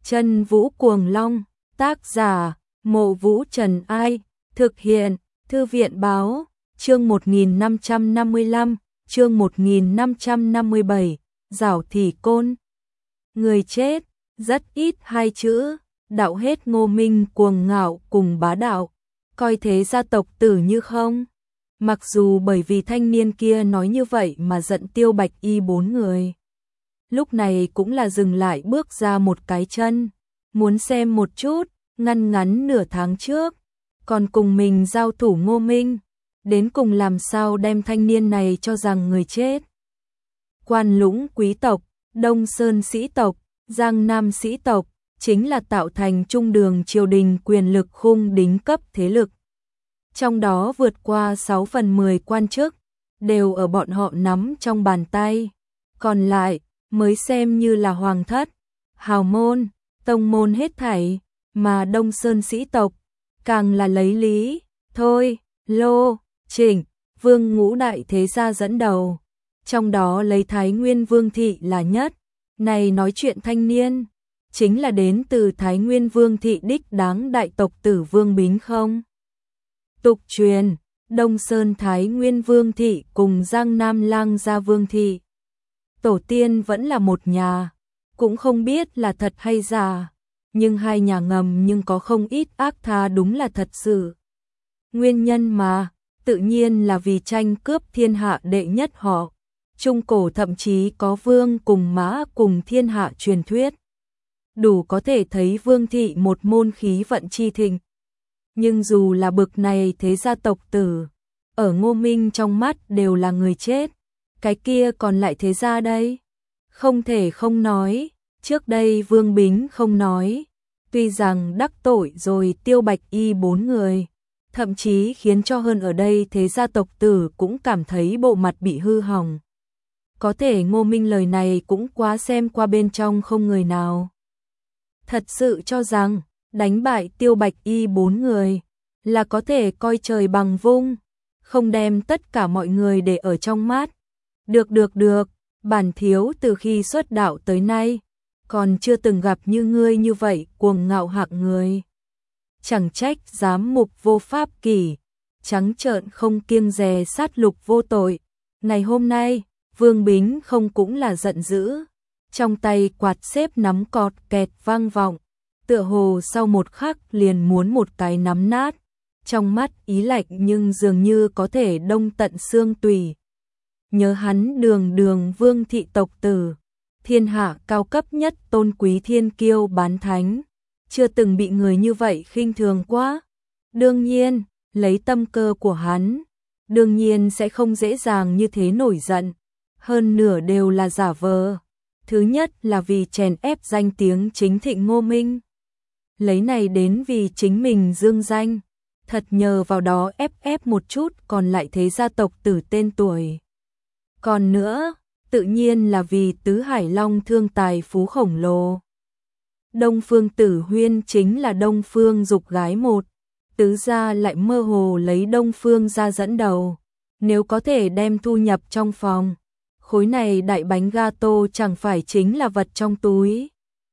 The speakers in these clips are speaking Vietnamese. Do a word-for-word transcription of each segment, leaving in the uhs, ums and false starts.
Chân Vũ Cuồng Long, tác giả, Mộ Vũ Trần Ai, thực hiện, Thư viện Báo, chương một nghìn năm trăm năm mươi lăm, chương một nghìn năm trăm năm mươi bảy, Giảo Thị Côn. Người chết, rất ít hai chữ, đạo hết Ngô Minh cuồng ngạo cùng bá đạo, coi thế gia tộc tử như không. Mặc dù bởi vì thanh niên kia nói như vậy mà giận Tiêu Bạch Y bốn người. Lúc này cũng là dừng lại bước ra một cái chân, muốn xem một chút, ngăn ngắn nửa tháng trước, còn cùng mình giao thủ Ngô Minh, đến cùng làm sao đem thanh niên này cho rằng người chết. Quan Lũng quý tộc, Đông Sơn sĩ tộc, Giang Nam sĩ tộc, chính là tạo thành trung đường triều đình quyền lực khung đính cấp thế lực. Trong đó vượt qua sáu phần mười quan chức, đều ở bọn họ nắm trong bàn tay. Còn lại, mới xem như là hoàng thất, hào môn, tông môn hết thảy, mà Đông Sơn sĩ tộc, càng là lấy Lý, Thôi, Lô, Trịnh, Vương ngũ đại thế gia dẫn đầu. Trong đó lấy Thái Nguyên Vương Thị là nhất. Này nói chuyện thanh niên, chính là đến từ Thái Nguyên Vương Thị đích đáng đại tộc tử Vương Bính không? Tục truyền, Đông Sơn Thái Nguyên Vương Thị cùng Giang Nam Lang Gia Vương Thị. Tổ tiên vẫn là một nhà, cũng không biết là thật hay giả, nhưng hai nhà ngầm nhưng có không ít ác tha đúng là thật sự. Nguyên nhân mà, tự nhiên là vì tranh cướp thiên hạ đệ nhất họ. Trung cổ thậm chí có vương cùng mã cùng thiên hạ truyền thuyết. Đủ có thể thấy Vương Thị một môn khí vận chi thịnh. Nhưng dù là bực này thế gia tộc tử, ở Ngô Minh trong mắt đều là người chết. Cái kia còn lại thế gia đây? Không thể không nói, trước đây Vương Bính không nói. Tuy rằng đắc tội rồi Tiêu Bạch Y bốn người, thậm chí khiến cho hơn ở đây thế gia tộc tử cũng cảm thấy bộ mặt bị hư hỏng. Có thể Ngô Minh lời này cũng quá xem qua bên trong không người nào. Thật sự cho rằng, đánh bại Tiêu Bạch Y bốn người, là có thể coi trời bằng vung, không đem tất cả mọi người để ở trong mắt. Được được được, bản thiếu từ khi xuất đạo tới nay, còn chưa từng gặp như ngươi như vậy cuồng ngạo hạng người. Chẳng trách giám mục vô pháp kỷ, trắng trợn không kiêng dè sát lục vô tội. Ngày hôm nay, Vương Bính không cũng là giận dữ, trong tay quạt xếp nắm cọt kẹt vang vọng, tựa hồ sau một khắc liền muốn một cái nắm nát, trong mắt ý lạnh nhưng dường như có thể đông tận xương tủy. Nhớ hắn đường đường Vương Thị tộc tử, thiên hạ cao cấp nhất tôn quý thiên kiêu bán thánh, chưa từng bị người như vậy khinh thường quá. Đương nhiên, lấy tâm cơ của hắn, đương nhiên sẽ không dễ dàng như thế nổi giận. Hơn nửa đều là giả vờ. Thứ nhất là vì chèn ép danh tiếng chính thịnh Ngô Minh. Lấy này đến vì chính mình dương danh. Thật nhờ vào đó ép ép một chút còn lại thế gia tộc tử tên tuổi. Còn nữa, tự nhiên là vì Tứ Hải Long thương tài phú khổng lồ. Đông Phương Tử Huyên chính là Đông Phương dục gái một. Tứ gia lại mơ hồ lấy Đông Phương ra dẫn đầu. Nếu có thể đem thu nhập trong phòng, khối này đại bánh gato chẳng phải chính là vật trong túi.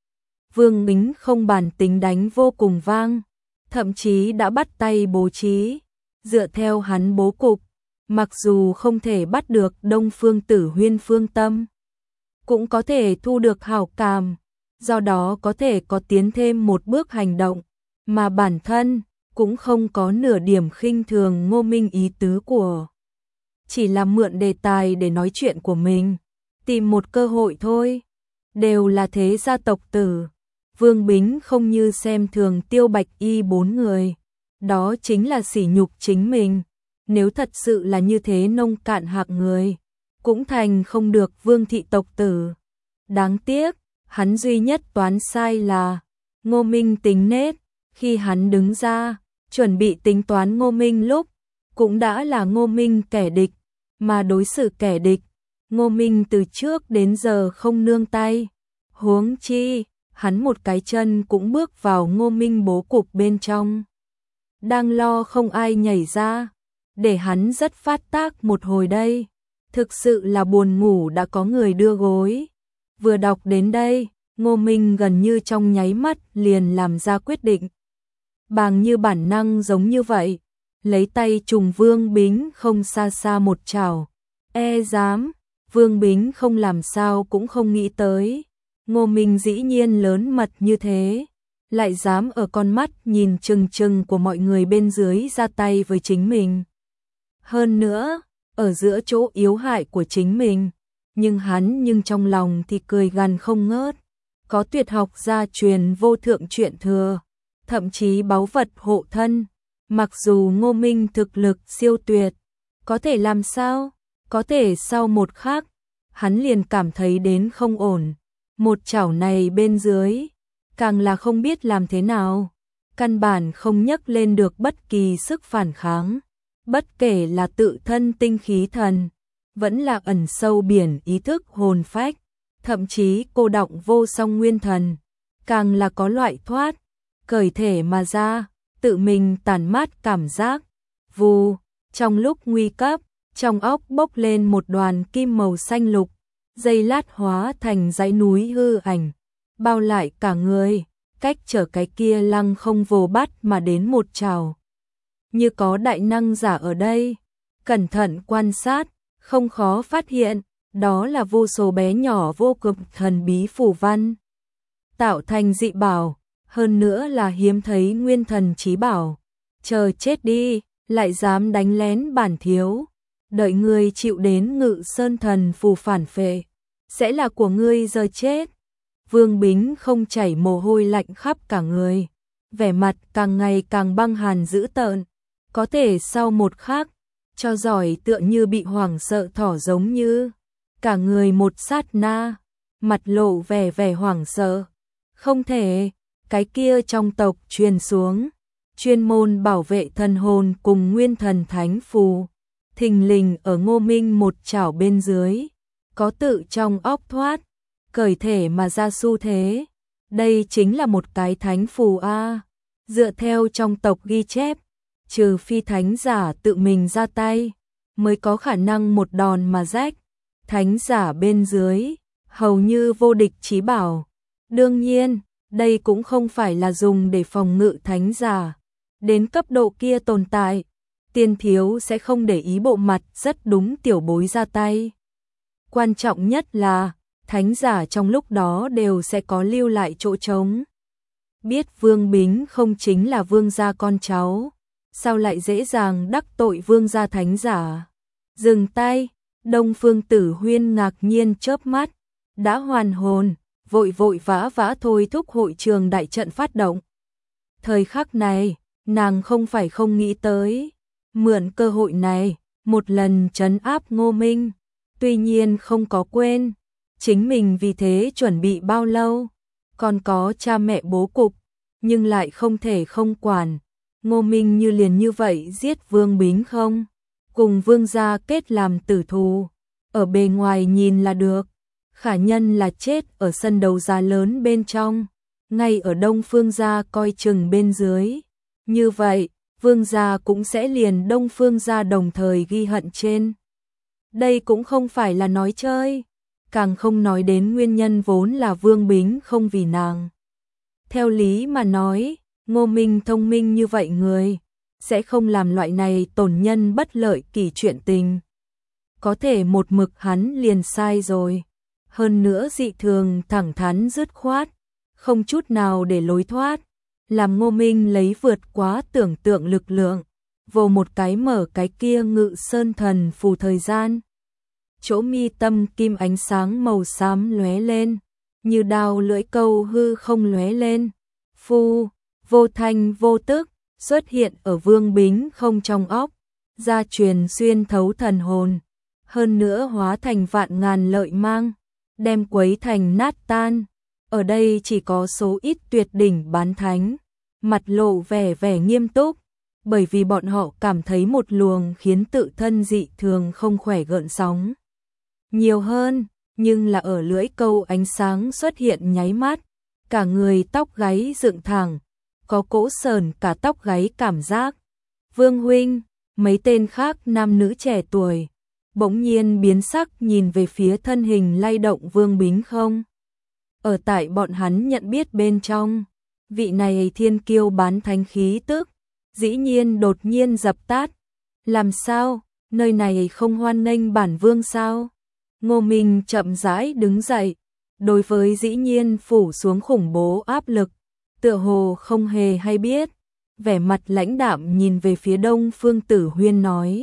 Vương Bính không bản tính đánh vô cùng vang, thậm chí đã bắt tay bố trí, dựa theo hắn bố cục, mặc dù không thể bắt được Đông Phương Tử Huyên phương tâm, cũng có thể thu được hảo cảm, do đó có thể có tiến thêm một bước hành động, mà bản thân cũng không có nửa điểm khinh thường Ngô Minh ý tứ của. Chỉ là mượn đề tài để nói chuyện của mình, tìm một cơ hội thôi. Đều là thế gia tộc tử, Vương Bính không như xem thường Tiêu Bạch Y bốn người, đó chính là sỉ nhục chính mình. Nếu thật sự là như thế nông cạn hạng người, cũng thành không được Vương Thị tộc tử. Đáng tiếc, hắn duy nhất toán sai là Ngô Minh tính nết, khi hắn đứng ra, chuẩn bị tính toán Ngô Minh lúc, cũng đã là Ngô Minh kẻ địch. Mà đối xử kẻ địch, Ngô Minh từ trước đến giờ không nương tay. Huống chi, hắn một cái chân cũng bước vào Ngô Minh bố cục bên trong. Đang lo không ai nhảy ra, để hắn rất phát tác một hồi đây. Thực sự là buồn ngủ đã có người đưa gối. Vừa đọc đến đây, Ngô Minh gần như trong nháy mắt liền làm ra quyết định. Bàng như bản năng giống như vậy, lấy tay trùng Vương Bính không xa xa một chảo. E dám, Vương Bính không làm sao cũng không nghĩ tới. Ngô Minh dĩ nhiên lớn mật như thế, lại dám ở con mắt nhìn chừng chừng của mọi người bên dưới ra tay với chính mình. Hơn nữa, ở giữa chỗ yếu hại của chính mình, nhưng hắn nhưng trong lòng thì cười gằn không ngớt. Có tuyệt học gia truyền vô thượng truyện thừa, thậm chí báu vật hộ thân. Mặc dù Ngô Minh thực lực siêu tuyệt, có thể làm sao? Có thể sau một khắc, hắn liền cảm thấy đến không ổn. Một chảo này bên dưới, càng là không biết làm thế nào. Căn bản không nhấc lên được bất kỳ sức phản kháng. Bất kể là tự thân tinh khí thần, vẫn là ẩn sâu biển ý thức hồn phách, thậm chí cô đọng vô song nguyên thần, càng là có loại thoát, cởi thể mà ra, tự mình tản mát cảm giác. Vù, trong lúc nguy cấp, trong óc bốc lên một đoàn kim màu xanh lục, giây lát hóa thành dãy núi hư ảnh, bao lại cả người, cách trở cái kia lăng không vồ bắt mà đến một trào. Như có đại năng giả ở đây, cẩn thận quan sát, không khó phát hiện, đó là vô số bé nhỏ vô cực thần bí phù văn, tạo thành dị bảo, hơn nữa là hiếm thấy nguyên thần chí bảo. Chờ chết đi, lại dám đánh lén bản thiếu, đợi ngươi chịu đến Ngự Sơn thần phù phản phệ, sẽ là của ngươi giờ chết. Vương Bính không chảy mồ hôi lạnh khắp cả người, vẻ mặt càng ngày càng băng hàn dữ tợn, có thể sau một khắc, cho giỏi tựa như bị hoảng sợ thỏ giống như, cả người một sát na, mặt lộ vẻ vẻ hoảng sợ. Không thể, cái kia trong tộc truyền xuống, chuyên môn bảo vệ thần hồn cùng nguyên thần thánh phù, thình lình ở Ngô Minh một chảo bên dưới, có tự trong óc thoát, cởi thể mà ra xu thế. Đây chính là một cái thánh phù a. Dựa theo trong tộc ghi chép, trừ phi thánh giả tự mình ra tay, mới có khả năng một đòn mà rách. Thánh giả bên dưới, hầu như vô địch chí bảo. Đương nhiên, đây cũng không phải là dùng để phòng ngự thánh giả. Đến cấp độ kia tồn tại, tiên thiếu sẽ không để ý bộ mặt rất đúng tiểu bối ra tay. Quan trọng nhất là, thánh giả trong lúc đó đều sẽ có lưu lại chỗ trống. Biết Vương Bính không chính là vương gia con cháu, sao lại dễ dàng đắc tội vương gia thánh giả. Dừng tay, Đông Phương Tử Huyên ngạc nhiên chớp mắt, đã hoàn hồn, vội vội vã vã thôi thúc hội trường đại trận phát động. Thời khắc này, nàng không phải không nghĩ tới, mượn cơ hội này, một lần trấn áp Ngô Minh, tuy nhiên không có quên, chính mình vì thế chuẩn bị bao lâu, còn có cha mẹ bố cục, nhưng lại không thể không quản. Ngô Minh như liền như vậy giết Vương Bính không, cùng vương gia kết làm tử thù, ở bề ngoài nhìn là được, khả nhân là chết ở sân đấu giá lớn bên trong, ngay ở Đông Phương gia coi chừng bên dưới. Như vậy, vương gia cũng sẽ liền Đông Phương gia đồng thời ghi hận trên. Đây cũng không phải là nói chơi, càng không nói đến nguyên nhân vốn là Vương Bính không vì nàng. Theo lý mà nói, Ngô Minh thông minh như vậy người, sẽ không làm loại này tổn nhân bất lợi kỳ chuyện tình. Có thể một mực hắn liền sai rồi. Hơn nữa dị thường thẳng thắn dứt khoát, không chút nào để lối thoát, làm Ngô Minh lấy vượt quá tưởng tượng lực lượng, vồ một cái mở cái kia Ngự Sơn thần phù thời gian. Chỗ mi tâm kim ánh sáng màu xám lóe lên, như đao lưỡi câu hư không lóe lên. Phu, vô thanh vô tức, xuất hiện ở Vương Bính không trong óc, gia truyền xuyên thấu thần hồn, hơn nữa hóa thành vạn ngàn lợi mang, đem quấy thành nát tan. Ở đây chỉ có số ít tuyệt đỉnh bán thánh, mặt lộ vẻ vẻ nghiêm túc, bởi vì bọn họ cảm thấy một luồng khiến tự thân dị thường không khỏe gợn sóng. Nhiều hơn, nhưng là ở lưỡi câu ánh sáng xuất hiện nháy mắt, cả người tóc gáy dựng thẳng, có cỗ sờn cả tóc gáy cảm giác. Vương huynh, mấy tên khác nam nữ trẻ tuổi, bỗng nhiên biến sắc nhìn về phía thân hình lay động Vương Bính không. ở tại bọn hắn nhận biết bên trong, vị này thiên kiêu bán thánh khí tức, dĩ nhiên đột nhiên dập tắt. Làm sao, nơi này không hoan nghênh bản vương sao? Ngô Minh chậm rãi đứng dậy, đối với dĩ nhiên phủ xuống khủng bố áp lực, tựa hồ không hề hay biết, vẻ mặt lãnh đạm nhìn về phía Đông Phương Tử Huyên nói.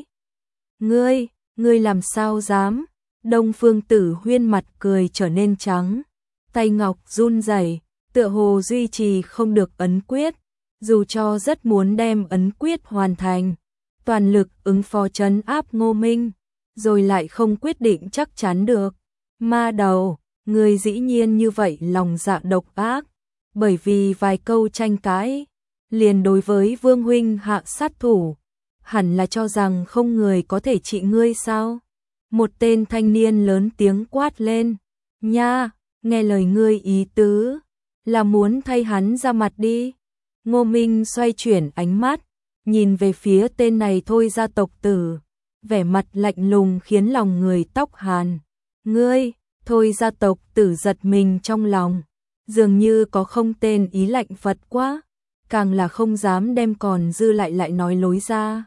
Ngươi, ngươi làm sao dám? Đông Phương Tử Huyên mặt cười trở nên trắng, tay ngọc run rẩy, tựa hồ duy trì không được ấn quyết, dù cho rất muốn đem ấn quyết hoàn thành, toàn lực ứng phó trấn áp Ngô Minh, rồi lại không quyết định chắc chắn được. Ma đầu, người dĩ nhiên như vậy lòng dạ độc ác, bởi vì vài câu tranh cãi, liền đối với Vương huynh hạ sát thủ, hẳn là cho rằng không người có thể trị ngươi sao? Một tên thanh niên lớn tiếng quát lên, nha, nghe lời ngươi ý tứ, là muốn thay hắn ra mặt đi. Ngô Minh xoay chuyển ánh mắt, nhìn về phía tên này thôi gia tộc tử, vẻ mặt lạnh lùng khiến lòng người tóc hàn. Ngươi, thôi gia tộc tử giật mình trong lòng, dường như có không tên ý lạnh Phật quá, càng là không dám đem còn dư lại lại nói lối ra.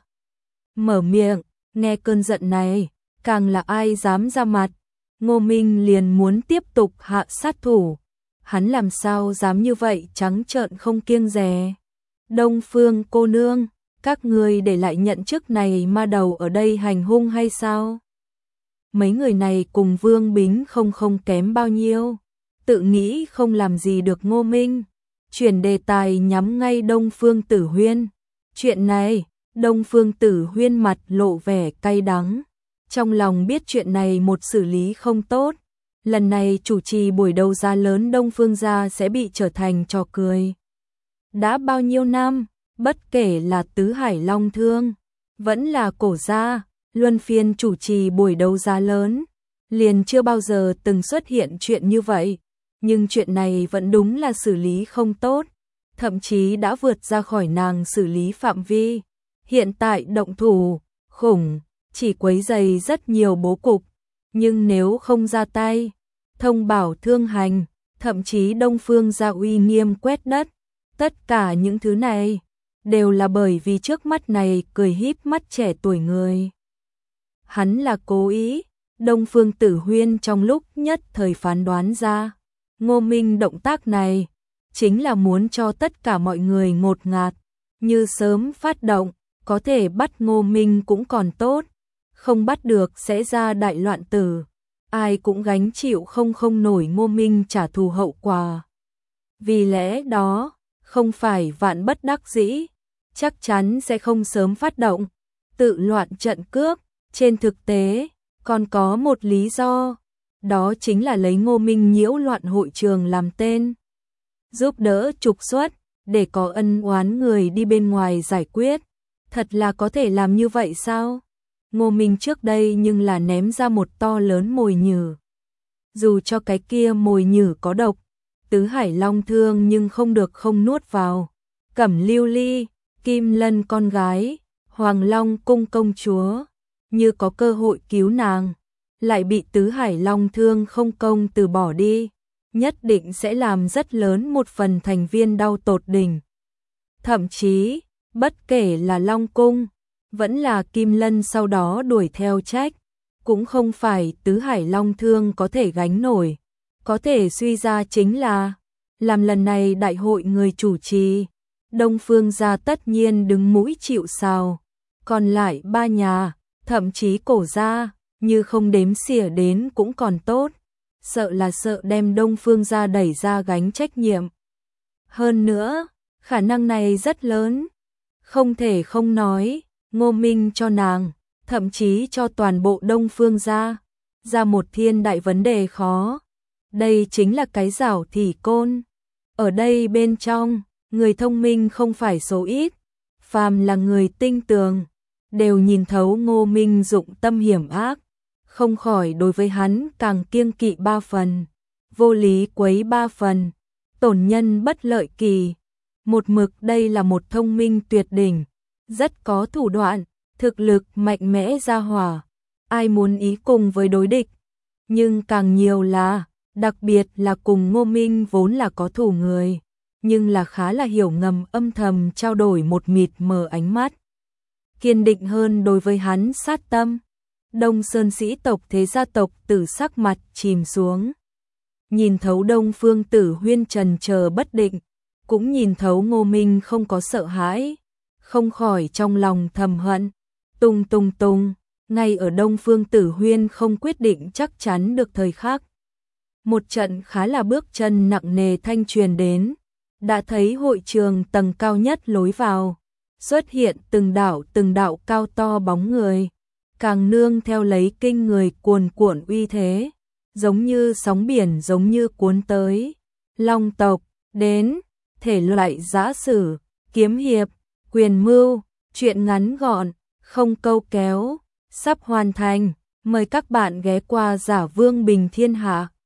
Mở miệng, nghe cơn giận này, càng là ai dám ra mặt, Ngô Minh liền muốn tiếp tục hạ sát thủ. Hắn làm sao dám như vậy trắng trợn không kiêng dè. Đông Phương cô nương, các người để lại nhận chức này ma đầu ở đây hành hung hay sao? Mấy người này cùng Vương Bính không không kém bao nhiêu, tự nghĩ không làm gì được Ngô Minh, chuyển đề tài nhắm ngay Đông Phương Tử Huyên. Chuyện này, Đông Phương Tử Huyên mặt lộ vẻ cay đắng, trong lòng biết chuyện này một xử lý không tốt, lần này chủ trì buổi đấu giá lớn Đông Phương gia sẽ bị trở thành trò cười. Đã bao nhiêu năm, bất kể là Tứ Hải Long Thương, vẫn là Cổ gia, luân phiên chủ trì buổi đấu giá lớn, liền chưa bao giờ từng xuất hiện chuyện như vậy, nhưng chuyện này vẫn đúng là xử lý không tốt, thậm chí đã vượt ra khỏi nàng xử lý phạm vi. Hiện tại động thủ, khủng, chỉ quấy rầy rất nhiều bố cục, nhưng nếu không ra tay, thông bảo thương hành, thậm chí Đông Phương gia uy nghiêm quét đất, tất cả những thứ này đều là bởi vì trước mắt này cười híp mắt trẻ tuổi người. Hắn là cố ý, Đông Phương Tử Huyên trong lúc nhất thời phán đoán ra, Ngô Minh động tác này chính là muốn cho tất cả mọi người ngột ngạt, như sớm phát động, có thể bắt Ngô Minh cũng còn tốt, không bắt được sẽ ra đại loạn tử, ai cũng gánh chịu không không nổi Ngô Minh trả thù hậu quả. Vì lẽ đó, không phải vạn bất đắc dĩ, chắc chắn sẽ không sớm phát động, tự loạn trận cước. Trên thực tế, còn có một lý do, đó chính là lấy Ngô Minh nhiễu loạn hội trường làm tên, giúp đỡ trục xuất, để có ân oán người đi bên ngoài giải quyết. Thật là có thể làm như vậy sao? Ngô Minh trước đây nhưng là ném ra một to lớn mồi nhử. Dù cho cái kia mồi nhử có độc, Tứ Hải Long Thương nhưng không được không nuốt vào. Cẩm Lưu Ly, Kim Lân con gái, Hoàng Long cung công chúa, như có cơ hội cứu nàng, lại bị Tứ Hải Long Thương không công từ bỏ đi, nhất định sẽ làm rất lớn một phần thành viên đau tột đỉnh. Thậm chí, bất kể là Long Cung, vẫn là Kim Lân sau đó đuổi theo trách, cũng không phải Tứ Hải Long Thương có thể gánh nổi, có thể suy ra chính là, làm lần này đại hội người chủ trì, Đông Phương gia tất nhiên đứng mũi chịu sào, còn lại ba nhà, thậm chí Cổ gia, như không đếm xỉa đến cũng còn tốt, sợ là sợ đem Đông Phương gia đẩy ra gánh trách nhiệm. Hơn nữa, khả năng này rất lớn, không thể không nói, Ngô Minh cho nàng, thậm chí cho toàn bộ Đông Phương gia, ra một thiên đại vấn đề khó. Đây chính là cái giảo thị côn. Ở đây bên trong, người thông minh không phải số ít, phàm là người tinh tường, đều nhìn thấu Ngô Minh dụng tâm hiểm ác, không khỏi đối với hắn càng kiêng kỵ ba phần, vô lý quấy ba phần, tổn nhân bất lợi kỳ. Một mực đây là một thông minh tuyệt đỉnh, rất có thủ đoạn, thực lực mạnh mẽ ra hỏa, ai muốn ý cùng với đối địch, nhưng càng nhiều là Đặc biệt là cùng Ngô Minh vốn là có thù người, nhưng là khá là hiểu ngầm âm thầm trao đổi một mịt mờ ánh mắt. Kiên định hơn đối với hắn sát tâm. Đông Sơn sĩ tộc thế gia tộc Tử sắc mặt chìm xuống. Nhìn thấu Đông Phương Tử Huyên trần chờ bất định, cũng nhìn thấu Ngô Minh không có sợ hãi, không khỏi trong lòng thầm hận. Tung tung tung, ngay ở Đông Phương Tử Huyên không quyết định chắc chắn được thời khắc. Một trận khá là bước chân nặng nề thanh truyền đến, đã thấy hội trường tầng cao nhất lối vào, xuất hiện từng đạo từng đạo cao to bóng người, càng nương theo lấy kinh người cuồn cuộn uy thế, giống như sóng biển giống như cuốn tới. Long tộc, đến, thể loại giã sử, kiếm hiệp, quyền mưu, truyện ngắn gọn, không câu kéo, sắp hoàn thành, mời các bạn ghé qua Giả Vương Bình Thiên Hạ.